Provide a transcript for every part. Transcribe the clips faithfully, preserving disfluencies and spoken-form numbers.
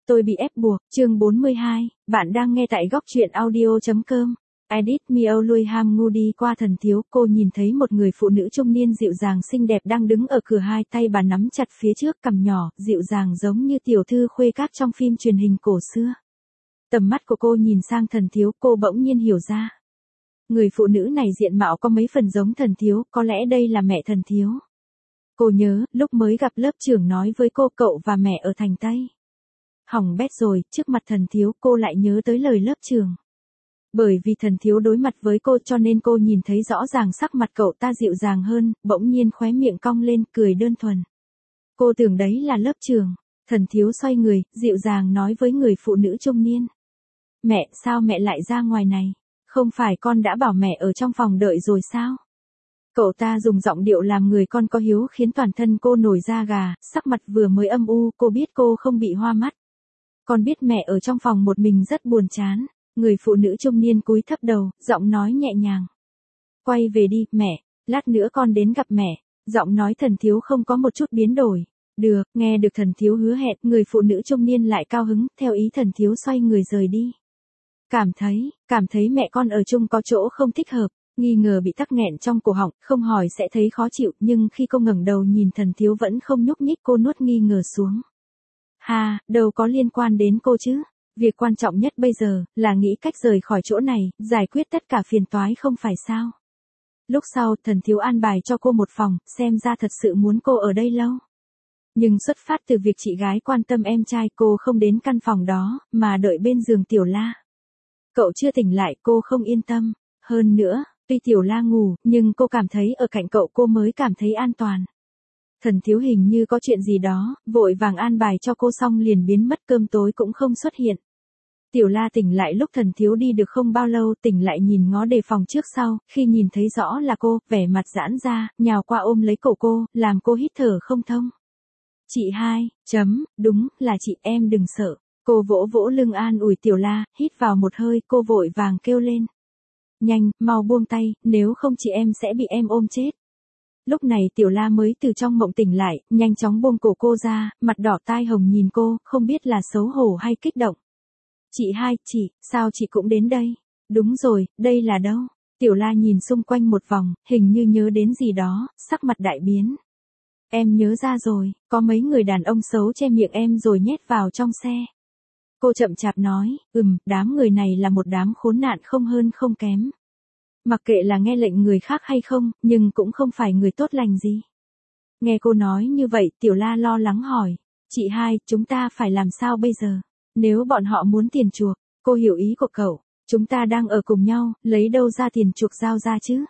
Tôi bị ép buộc, chương bốn mươi hai, bạn đang nghe tại góc truyện audio.com. Edit Miao Lui Ham Moody qua thần thiếu, cô nhìn thấy một người phụ nữ trung niên dịu dàng xinh đẹp đang đứng ở cửa, hai tay bà nắm chặt phía trước cằm nhỏ, dịu dàng giống như tiểu thư khuê các trong phim truyền hình cổ xưa. Tầm mắt của cô nhìn sang thần thiếu, cô bỗng nhiên hiểu ra. Người phụ nữ này diện mạo có mấy phần giống thần thiếu, có lẽ đây là mẹ thần thiếu. Cô nhớ, lúc mới gặp lớp trưởng nói với cô cậu và mẹ ở thành Tây. Hỏng bét rồi, trước mặt thần thiếu cô lại nhớ tới lời lớp trưởng. Bởi vì thần thiếu đối mặt với cô cho nên cô nhìn thấy rõ ràng sắc mặt cậu ta dịu dàng hơn, bỗng nhiên khóe miệng cong lên, cười đơn thuần. Cô tưởng đấy là lớp trưởng. Thần thiếu xoay người, dịu dàng nói với người phụ nữ trung niên. Mẹ, sao mẹ lại ra ngoài này? Không phải con đã bảo mẹ ở trong phòng đợi rồi sao? Cậu ta dùng giọng điệu làm người con có hiếu khiến toàn thân cô nổi da gà, sắc mặt vừa mới âm u, cô biết cô không bị hoa mắt. Con biết mẹ ở trong phòng một mình rất buồn chán. Người phụ nữ trung niên cúi thấp đầu, giọng nói nhẹ nhàng. Quay về đi, mẹ, lát nữa con đến gặp mẹ. Giọng nói thần thiếu không có một chút biến đổi. Được, nghe được thần thiếu hứa hẹn, người phụ nữ trung niên lại cao hứng, theo ý thần thiếu xoay người rời đi. Cảm thấy, cảm thấy mẹ con ở chung có chỗ không thích hợp, nghi ngờ bị tắc nghẹn trong cổ họng, không hỏi sẽ thấy khó chịu, nhưng khi cô ngẩng đầu nhìn thần thiếu vẫn không nhúc nhích, cô nuốt nghi ngờ xuống. Ha, đâu có liên quan đến cô chứ. Việc quan trọng nhất bây giờ, là nghĩ cách rời khỏi chỗ này, giải quyết tất cả phiền toái không phải sao. Lúc sau, thần thiếu an bài cho cô một phòng, xem ra thật sự muốn cô ở đây lâu. Nhưng xuất phát từ việc chị gái quan tâm em trai, cô không đến căn phòng đó, mà đợi bên giường Tiểu La. Cậu chưa tỉnh lại, cô không yên tâm. Hơn nữa, tuy Tiểu La ngủ, nhưng cô cảm thấy ở cạnh cậu cô mới cảm thấy an toàn. Thần thiếu hình như có chuyện gì đó, vội vàng an bài cho cô xong liền biến mất, cơm tối cũng không xuất hiện. Tiểu La tỉnh lại lúc thần thiếu đi được không bao lâu, tỉnh lại nhìn ngó đề phòng trước sau, khi nhìn thấy rõ là cô, vẻ mặt giãn ra, nhào qua ôm lấy cổ cô, làm cô hít thở không thông. Chị hai, chấm, đúng, là chị, em đừng sợ. Cô vỗ vỗ lưng an ủi Tiểu La, hít vào một hơi, cô vội vàng kêu lên. Nhanh, mau buông tay, nếu không chị em sẽ bị em ôm chết. Lúc này Tiểu La mới từ trong mộng tỉnh lại, nhanh chóng buông cổ cô ra, mặt đỏ tai hồng nhìn cô, không biết là xấu hổ hay kích động. Chị hai, chị, sao chị cũng đến đây? Đúng rồi, đây là đâu? Tiểu La nhìn xung quanh một vòng, hình như nhớ đến gì đó, sắc mặt đại biến. Em nhớ ra rồi, có mấy người đàn ông xấu che miệng em rồi nhét vào trong xe. Cô chậm chạp nói, ừm, đám người này là một đám khốn nạn không hơn không kém. Mặc kệ là nghe lệnh người khác hay không, nhưng cũng không phải người tốt lành gì. Nghe cô nói như vậy, Tiểu La lo lắng hỏi. Chị hai, chúng ta phải làm sao bây giờ? Nếu bọn họ muốn tiền chuộc, cô hiểu ý của cậu. Chúng ta đang ở cùng nhau, lấy đâu ra tiền chuộc giao ra chứ?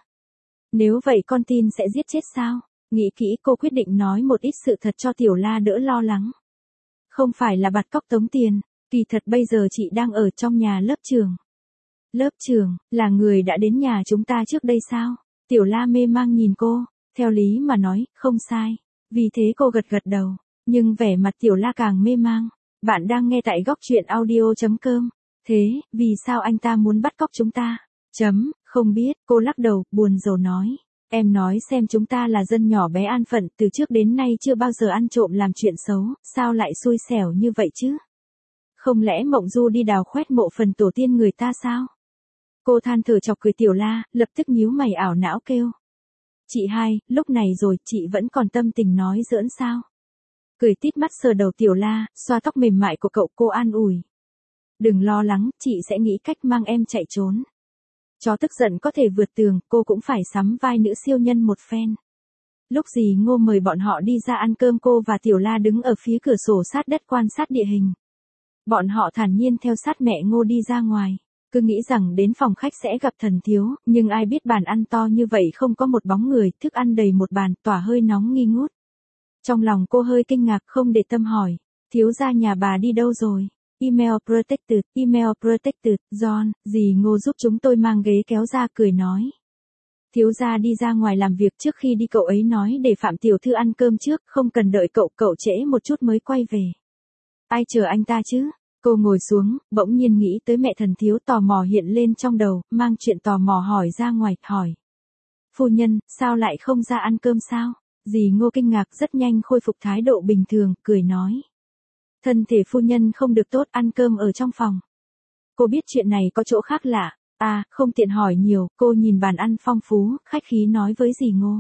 Nếu vậy con tin sẽ giết chết sao? Nghĩ kỹ cô quyết định nói một ít sự thật cho Tiểu La đỡ lo lắng. Không phải là bắt cóc tống tiền, kỳ thật bây giờ chị đang ở trong nhà lớp trưởng. Lớp trưởng, là người đã đến nhà chúng ta trước đây sao? Tiểu La mê mang nhìn cô, theo lý mà nói, không sai. Vì thế cô gật gật đầu, nhưng vẻ mặt Tiểu La càng mê mang. Bạn đang nghe tại góc truyện audio.com. Thế, vì sao anh ta muốn bắt cóc chúng ta? Chấm, không biết, cô lắc đầu, buồn rầu nói. Em nói xem, chúng ta là dân nhỏ bé an phận, từ trước đến nay chưa bao giờ ăn trộm làm chuyện xấu, sao lại xui xẻo như vậy chứ? Không lẽ Mộng Du đi đào khoét mộ phần tổ tiên người ta sao? Cô than thở chọc cười Tiểu La, lập tức nhíu mày ảo não kêu. Chị hai, lúc này rồi, chị vẫn còn tâm tình nói giỡn sao? Cười tít mắt sờ đầu Tiểu La, xoa tóc mềm mại của cậu, cô an ủi. Đừng lo lắng, chị sẽ nghĩ cách mang em chạy trốn. Chó tức giận có thể vượt tường, cô cũng phải sắm vai nữ siêu nhân một phen. Lúc gì Ngô mời bọn họ đi ra ăn cơm, cô và Tiểu La đứng ở phía cửa sổ sát đất quan sát địa hình. Bọn họ thản nhiên theo sát mẹ Ngô đi ra ngoài. Cứ nghĩ rằng đến phòng khách sẽ gặp thần thiếu, nhưng ai biết bàn ăn to như vậy không có một bóng người, thức ăn đầy một bàn, tỏa hơi nóng nghi ngút. Trong lòng cô hơi kinh ngạc, không để tâm hỏi, thiếu gia nhà bà đi đâu rồi? Email protected, email protected, John, dì Ngô giúp chúng tôi mang ghế kéo ra, cười nói. Thiếu gia đi ra ngoài làm việc, trước khi đi cậu ấy nói để Phạm tiểu thư ăn cơm trước, không cần đợi cậu, cậu trễ một chút mới quay về. Ai chờ anh ta chứ? Cô ngồi xuống, bỗng nhiên nghĩ tới mẹ thần thiếu, tò mò hiện lên trong đầu, mang chuyện tò mò hỏi ra ngoài, hỏi. Phu nhân, sao lại không ra ăn cơm sao? Dì Ngô kinh ngạc, rất nhanh khôi phục thái độ bình thường, cười nói. Thân thể phu nhân không được tốt, ăn cơm ở trong phòng. Cô biết chuyện này có chỗ khác lạ. À, không tiện hỏi nhiều, cô nhìn bàn ăn phong phú, khách khí nói với dì Ngô.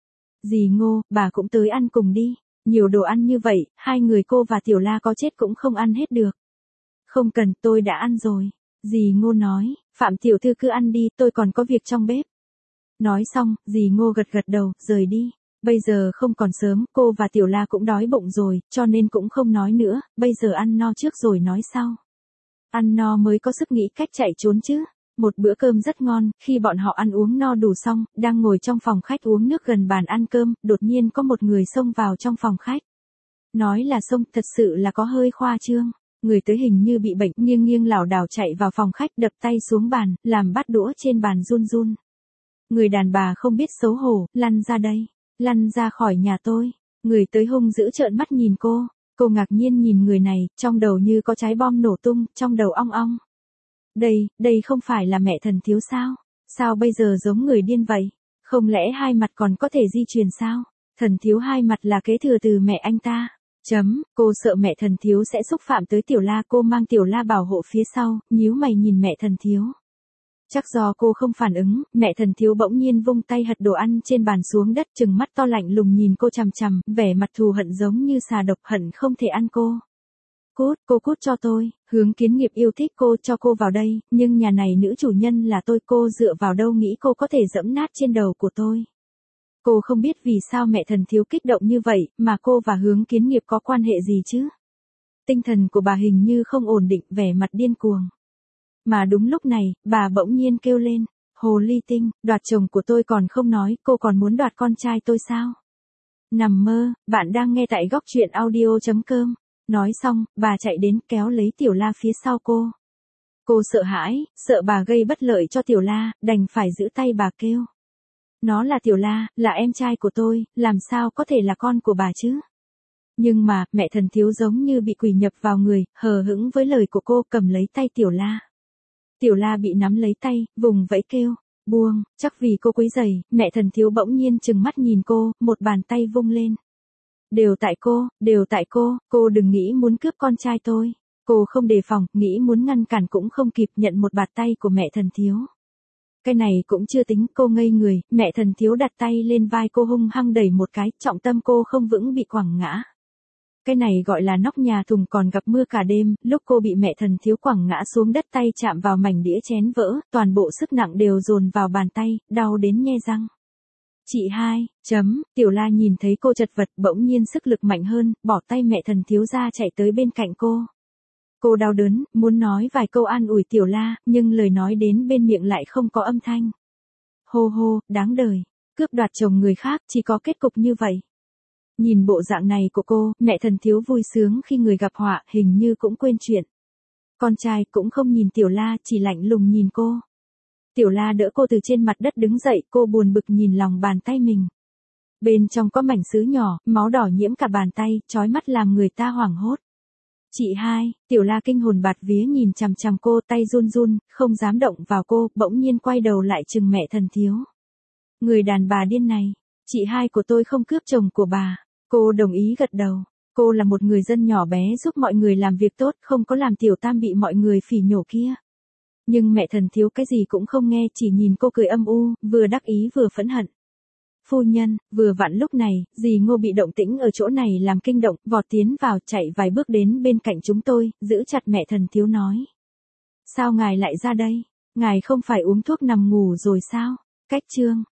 Dì Ngô, bà cũng tới ăn cùng đi. Nhiều đồ ăn như vậy, hai người cô và Tiểu La có chết cũng không ăn hết được. Không cần, tôi đã ăn rồi. Dì Ngô nói, Phạm tiểu thư cứ ăn đi, tôi còn có việc trong bếp. Nói xong, dì Ngô gật gật đầu, rời đi. Bây giờ không còn sớm, cô và Tiểu La cũng đói bụng rồi, cho nên cũng không nói nữa, bây giờ ăn no trước rồi nói sau. Ăn no mới có sức nghĩ cách chạy trốn chứ. Một bữa cơm rất ngon, khi bọn họ ăn uống no đủ xong, đang ngồi trong phòng khách uống nước gần bàn ăn cơm, đột nhiên có một người xông vào trong phòng khách. Nói là xông, thật sự là có hơi khoa trương. Người tới hình như bị bệnh, nghiêng nghiêng lảo đảo chạy vào phòng khách, đập tay xuống bàn, làm bát đũa trên bàn run run. Người đàn bà không biết xấu hổ, lăn ra đây, lăn ra khỏi nhà tôi. Người tới hung dữ trợn mắt nhìn cô, cô ngạc nhiên nhìn người này, trong đầu như có trái bom nổ tung, trong đầu ong ong. Đây, đây không phải là mẹ thần thiếu sao? Sao bây giờ giống người điên vậy? Không lẽ hai mặt còn có thể di truyền sao? Thần thiếu hai mặt là kế thừa từ mẹ anh ta. Chấm, cô sợ mẹ thần thiếu sẽ xúc phạm tới Tiểu La, cô mang Tiểu La bảo hộ phía sau, nhíu mày nhìn mẹ thần thiếu. Chắc do cô không phản ứng, mẹ thần thiếu bỗng nhiên vung tay hất đồ ăn trên bàn xuống đất, trừng mắt to lạnh lùng nhìn cô chằm chằm, vẻ mặt thù hận giống như xà độc, hận không thể ăn cô. Cút, cô cút cho tôi, Hướng Kiến Nghiệp yêu thích cô, cho cô vào đây, nhưng nhà này nữ chủ nhân là tôi, cô dựa vào đâu nghĩ cô có thể dẫm nát trên đầu của tôi. Cô không biết vì sao mẹ thần thiếu kích động như vậy, mà cô và Hướng Kiến Nghiệp có quan hệ gì chứ? Tinh thần của bà hình như không ổn định, vẻ mặt điên cuồng. Mà đúng lúc này, bà bỗng nhiên kêu lên, Hồ Ly Tinh, đoạt chồng của tôi còn không nói, cô còn muốn đoạt con trai tôi sao? Nằm mơ, bạn đang nghe tại góc truyện audio chấm com. Nói xong, bà chạy đến kéo lấy Tiểu La phía sau cô. Cô sợ hãi, sợ bà gây bất lợi cho Tiểu La, đành phải giữ tay bà kêu. Nó là Tiểu La, là em trai của tôi, làm sao có thể là con của bà chứ? Nhưng mà, mẹ thần thiếu giống như bị quỷ nhập vào người, hờ hững với lời của cô, cầm lấy tay Tiểu La. Tiểu La bị nắm lấy tay, vùng vẫy kêu, buông, chắc vì cô quấy rầy, mẹ thần thiếu bỗng nhiên trừng mắt nhìn cô, một bàn tay vung lên. Đều tại cô, đều tại cô, cô đừng nghĩ muốn cướp con trai tôi. Cô không đề phòng, nghĩ muốn ngăn cản cũng không kịp, nhận một bạt tay của mẹ thần thiếu. Cái này cũng chưa tính, cô ngây người, mẹ thần thiếu đặt tay lên vai cô hung hăng đẩy một cái, trọng tâm cô không vững bị quẳng ngã. Cái này gọi là nóc nhà thùng, còn gặp mưa cả đêm, lúc cô bị mẹ thần thiếu quẳng ngã xuống đất, tay chạm vào mảnh đĩa chén vỡ, toàn bộ sức nặng đều dồn vào bàn tay, đau đến nhe răng. Chị hai, chấm, Tiểu La nhìn thấy cô chật vật, bỗng nhiên sức lực mạnh hơn, bỏ tay mẹ thần thiếu ra chạy tới bên cạnh cô. Cô đau đớn, muốn nói vài câu an ủi Tiểu La, nhưng lời nói đến bên miệng lại không có âm thanh. Hô hô, đáng đời, cướp đoạt chồng người khác, chỉ có kết cục như vậy. Nhìn bộ dạng này của cô, mẹ thần thiếu vui sướng khi người gặp họa, hình như cũng quên chuyện. Con trai cũng không nhìn Tiểu La, chỉ lạnh lùng nhìn cô. Tiểu La đỡ cô từ trên mặt đất đứng dậy, cô buồn bực nhìn lòng bàn tay mình. Bên trong có mảnh sứ nhỏ, máu đỏ nhiễm cả bàn tay, chói mắt làm người ta hoảng hốt. Chị hai, Tiểu La kinh hồn bạt vía nhìn chằm chằm cô, tay run run, không dám động vào cô, bỗng nhiên quay đầu lại trừng mẹ thần thiếu. Người đàn bà điên này, chị hai của tôi không cướp chồng của bà. Cô đồng ý gật đầu. Cô là một người dân nhỏ bé giúp mọi người làm việc tốt, không có làm Tiểu Tam bị mọi người phỉ nhổ kia. Nhưng mẹ thần thiếu cái gì cũng không nghe, chỉ nhìn cô cười âm u, vừa đắc ý vừa phẫn hận. Phu nhân, vừa vặn lúc này, dì Ngô bị động tĩnh ở chỗ này làm kinh động, vọt tiến vào, chạy vài bước đến bên cạnh chúng tôi, giữ chặt mẹ thần thiếu nói. Sao ngài lại ra đây? Ngài không phải uống thuốc nằm ngủ rồi sao? Cách chương.